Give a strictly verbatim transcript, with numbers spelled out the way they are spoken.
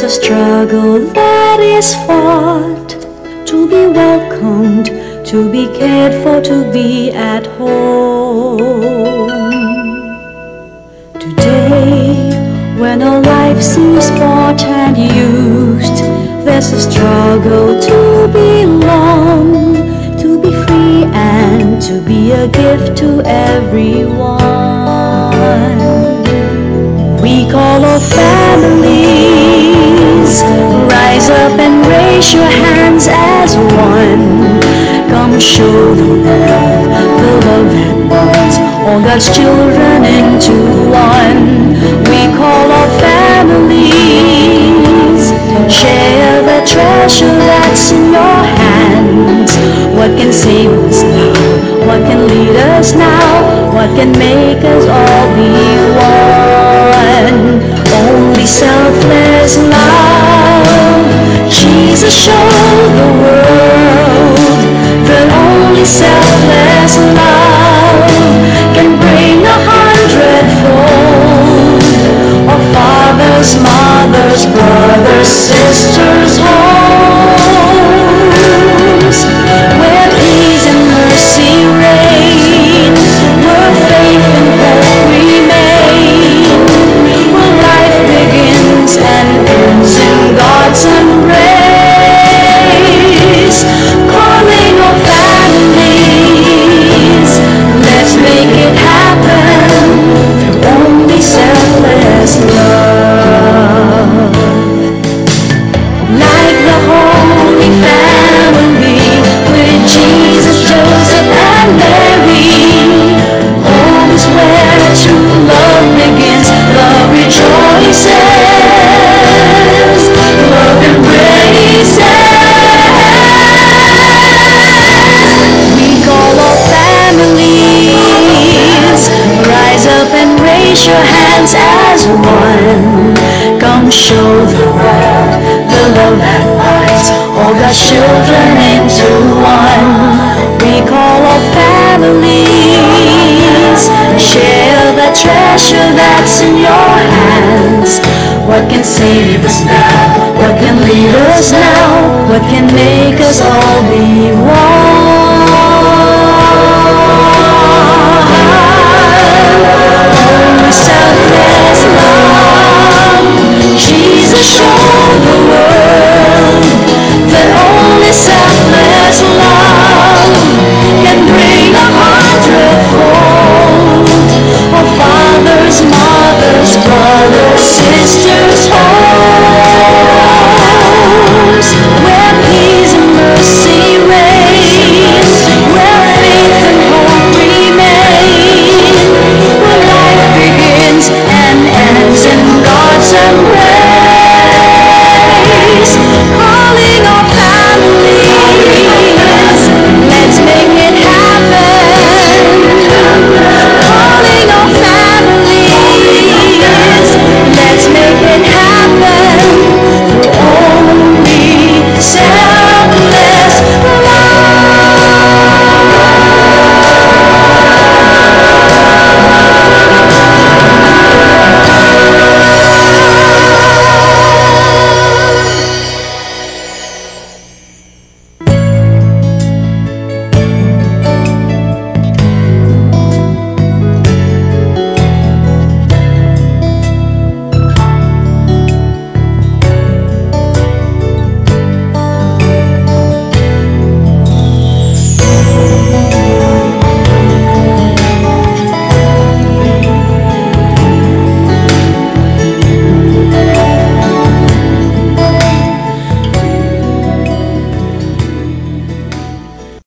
a struggle that is fought to be welcomed, to be cared for, to be at home. Today, when our life seems bought and used, there's a struggle to belong, to be free and to be a gift to everyone. We call our families, rise up and raise your hands as one. Come show the world the love that binds all God's children into one. We call our families, share the treasure that's in your hands. What can save us now? What can lead us now? What can make us all be one? Only selfless love. Jesus showed the world that only selfless love can bring a hundredfold of fathers, mothers, brothers, sisters, homes, where peace and mercy reign, where faith and hope remain, where life begins and ends in God's embrace. Calling all families, let's make it happen through only selfless love. Like the Holy Family with Jesus, Joseph, and Mary, home is where true love begins. Love rejoices, love embraces. We call all families, rise up and raise your hands as one. Come show the world the love that binds all God's children into one. We call all families, share the treasure that's in your hands. What can save us now? What can lead us now? What can make us all be